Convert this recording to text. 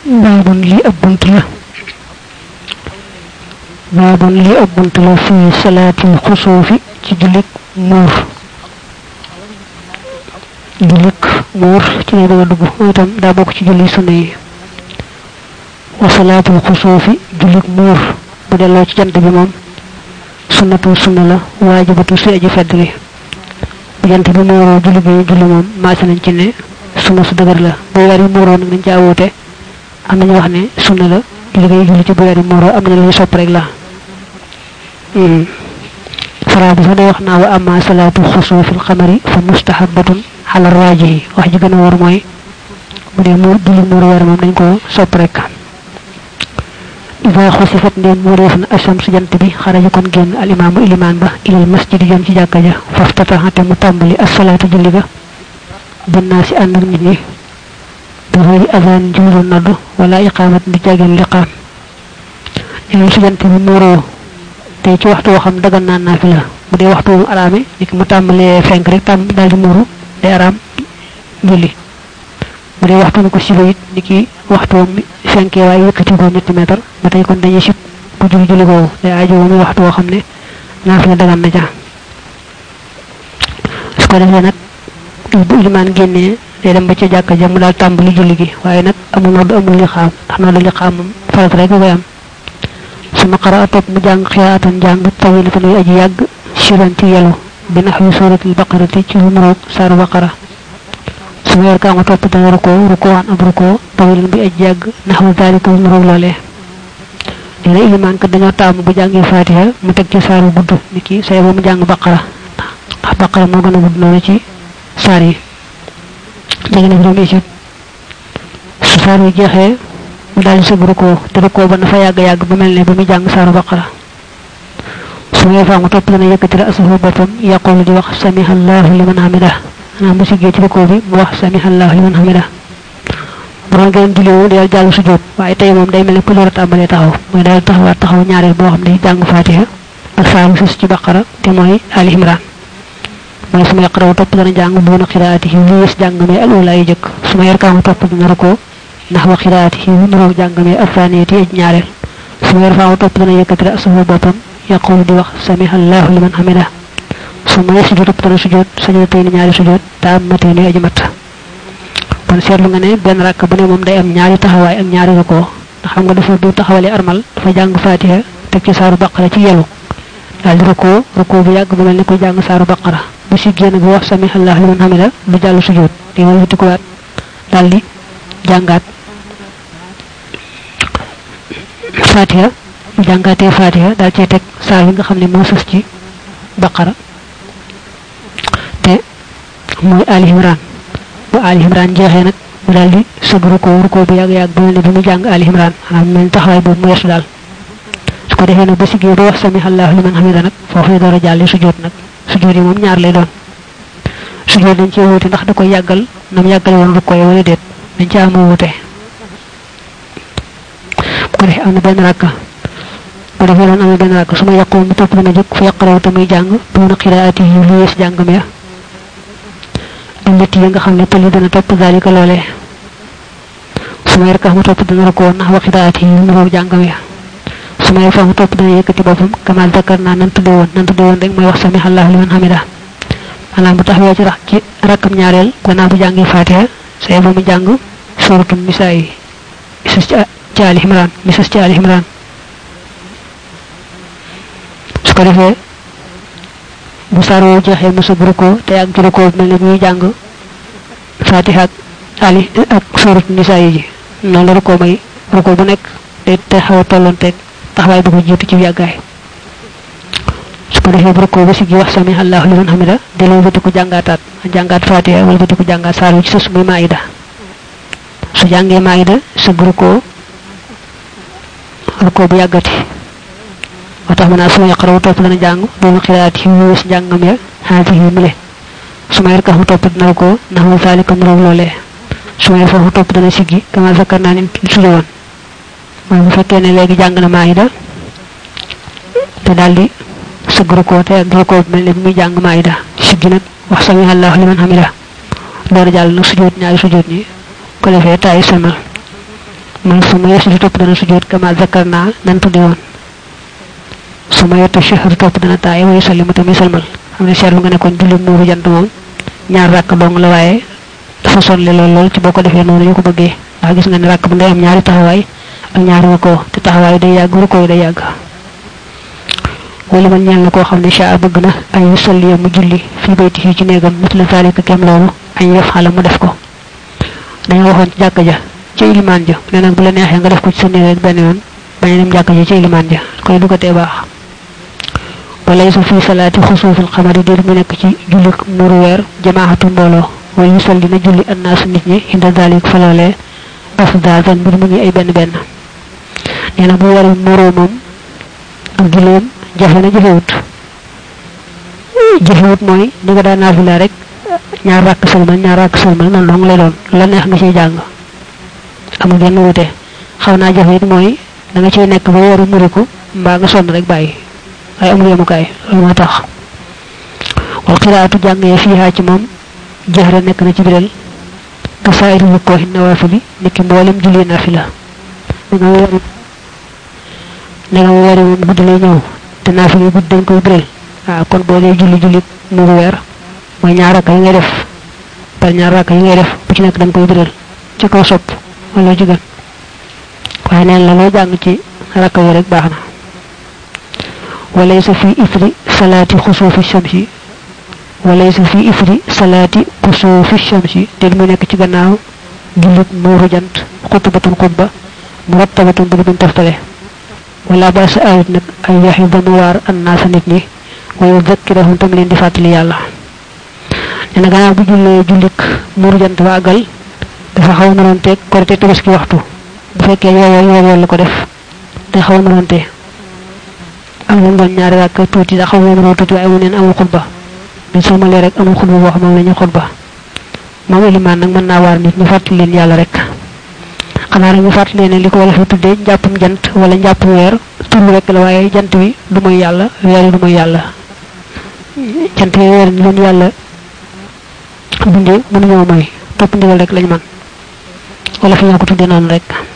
babun li abunt la babun li abunt la fi salatil khusufi ci julik mur ci lay bëgg dugg itam da bok ci julli sunna yi wa salatul khusufi julik mur bu delo ci jant bi mom sunnatu sunna la wajibatu ci aji fadli bu jant bi muro julli bi julli mom ma ci nañ ci ne sunna su dëgër la bu wari muro nak nañ ci awute am nañu wax ne sunna la julli julli ci bu wari muro am nañu lu sopp rek la faradu fa day wax na wa amma salatu khusufil qamari fa mustahabbatun ala rajihi wax ji gëna war moy bu dé mu julli muro war mom dañ ko sopp rek إذا خسفت دين موريفنا الشمس جنت بي خرج كون ген الإمام الإمام با إلى المسجد جم في جاكا جا فافتتحت متملي الصلاة جلغا بالناس أن نجي بغير أذان جمل النضو ولا إقامة بجاج اللقام يعني سجنت بي مورو تي ci waxtu waxam dagan na nafila bu dé waxtu aramé nik mu tambalé fenk rek tam dal di muru day aram julli bu dé waxtu ko sibo it niki waxtu fenké way yëkëti ko ñetti meter ba tay kon dañuy sip bu julli julli go day aajo mu waxtu wo xamné nafila dagan na ja su ko defé nak bu liman génné day dem ba ci jakka ja mu dal tambali julli gi waye nak amul nodd amul li xam tax nodd li xam farat rek ko yam suma qira'atu mu jang qira'atan jang tawilatan yu aji yag shiranti yelu bi nahwi suratul baqarati ci mu saru baqara suma yer ka nga top tan ruku'an abruko tawil bi aji yag nahwu dalika mu lolé dina iman ka dañu tam bu jangé fatiha mu tek ci saru buddu niki say bu mu jang baqara baqara mo gëna gudd non ci sari jëgëna juroom ci su saru jexé mu dal ci ruko te ruko ba na fa yag yag bu melni bu mu jang saru baqara su ngey fa mu top dana yëkëti rasuhu boppam yaqulu di wax samihallahu liman hamidah ana mu ci gé ci ruko bi mu wax samihallahu liman hamidah borom ngeen julli wu del jall sujud waye tay mom day melni ku lora tambalé taxaw moy dal taxaw ñaarel bo xamné jang fatiha ak saaru sus ci baqara te moy ali imran moy suma yaqraw top dana jang bu na qiraatihi wis jang me al ulay jek suma yar ka top dana rako nahwa qiraatihi mu ro jang me afaniyati ñaarel suma yar fa top dana yëkëti rasuhu boppam yaqulu di wax samihallahu liman hamidah suma yasudu top dana sujud sajdatay ñaari sujud tammatay aji mat kon seetlu nga ne ben rak bu ne mom day am ñaari taxaway ak ñaari rako xam nga dafa du taxawale armal dafa jang fatiha tek ci saaru baqara ci yelu dal rako bu yag bu melni ko jang saaru baqara bu ci génn bu wax samihallahu liman hamida bu jallu sujud di wala ci ko wat dal di jangat fatiha jangate fatiha dal ci tek saar yi nga xamne mo sus ci baqara te moy ali imran bu ali imran jeexé nak mu daldi sëgru ko bu yag yag bu ne bu mu jang ali imran am men taxaway bu mu yesu dal su ko defé nak ba sigé do wax samihallahu liman hamida nak fofu dara jalli sujud nak sujud yi mom ñaar lay doon sujud dañ ci wuté ndax da koy yagal nam yagal won lu koy wala det dañ ci am wuté ko def am ben rakka ko def lan am ben rakka suma yaqum mu top na juk fa yaqra tamay jang bu na qiraati yu yes jangam ya allati nga xamne tali dana top zalika lolé suma yer ka mu top dana ko na wa qiraati yu no jangam ya suma yer fa mu top dana yëkëti bopam kamal zakarna nan tudde won rek moy wax samihallahu liman hamida ana bu taxawé ci rakam ñaarel gëna bu jangé fatiha say bu mu jang suratul nisaa yi ci ali imran misas ci ali imran su ko defé bu saro joxe musa bruko te ak bruko melni ñuy jang fatiha ali ak suratul nisaa yi non la ko may bruko bu nek te taxaw tolonté taxaway bu ko jitu ci yagay su ko defé bruko bu sigi wax samihallahu liman hamida delo bu ko jangat fatiha wala bu ko jangat saru ci sunu maida su jangé maida su bruko ko bu yagati watax mana suma yaqraw top dana jang bu qiraati yu wis jangam ya hadihi mule suma yer ka hu top dana ko nahu zalika muraw lolé suma yer fa hu top dana sigi kama zakarna ni ci won moy bu fekkee ne legi jang na maida te daldi sugru ko te ak ko melni mi jang maida sigi nak wax samihallahu liman hamida door jall na sujud ñaari sujud ni ko defé tay sama man suma yesu top dana sujud kama zakarna nan tuddi won suma yata shahru top dana tay way sallimu tammi salmal xamne seetlu nga ne kon julli muuru jant moom ñaar rakk dong la waaye dafa sonle lool ci boko defee noonu ñu ko bëggee ndax gis nga ne rakk bu ngay am ñaari taxawaay ak ñaari ko te taxawaay day yàgg ko day yàgg wala man ñal na koo xam ne sha bëgg na ay yusalli mu julli fi bayti ci néegam mitla zalika kem loolu ay yef xala mu def ko dañu waxoon ci jàkka ja ci iliman ja ne nag bu la neexee nga def ko ci sa néeg rek benn yoon bañ dem jàkka ja ci iliman ja koy du ko tee baax walaysa fi salati khusufil qamari dir mu nekk ci julli muru weer jamaatu mbolo way yusalli na julli annas nit ñi inda zalik falole afdazan bir mu ngi ay benn benn neena bu waru muru mom ak julleem jafe na jafewut mooy ni nga daan nafila rek ñaar rak salmal non dong lay doon la neex nga ci jàng amul benn wuté xawna jafe mooy da nga ci nekk ba waru muriku mbaa nga sonn rek bàyyi ay amul yemukaay loolu moo tax wal qiraatu jàng ya fiha ci moom jahra nekk na ci biral ka saayiru ko nawafili niki mboolem julli nafila nga wari moom guddi lay ñëw te nafila guddi dañ koy biral kon boo dee julli mu weer mooy ñaar rakk yi ngay def par ñaar rakk yi ngay def bu ci nekk dañ koy biral ci kaw sopp wala ci gën waaye neen la loo jàng ci rakk yi rek baax na وليس في إثر صلاة خسوف الشمس وليس في إثر صلاة خسوف الشمس دل mu nekk ci gannaaw julit muuru jant khutbatun khutba murattabatun bi taftale wala ba sa ayat nak ay yahidu war annas nit ñi wa yudhakkiruhum tam leen di fatali yalla dina gannaaw bu julik muuru jant waagal dafa xaw na ron tek korité tabaski waxtu bu fekke yow la ko def te xaw na ron tek am na ñaari rak tuuti da xaw na tuuti ay woneen amul khutba bi sama le rek amul khutba bo xam lañu khutba mom liman nak man na war nit ñu fatali leen yalla rek xana rek ñu fatali leen liko wala fi tuddé jappum jant wala jappum weer tur rek la waye jant wi du moy yalla weer du moy yalla jant wi weer ñu yalla bindé mënu ñoo moy top ndigal rek lañ man wala fi ñako tuddé non rek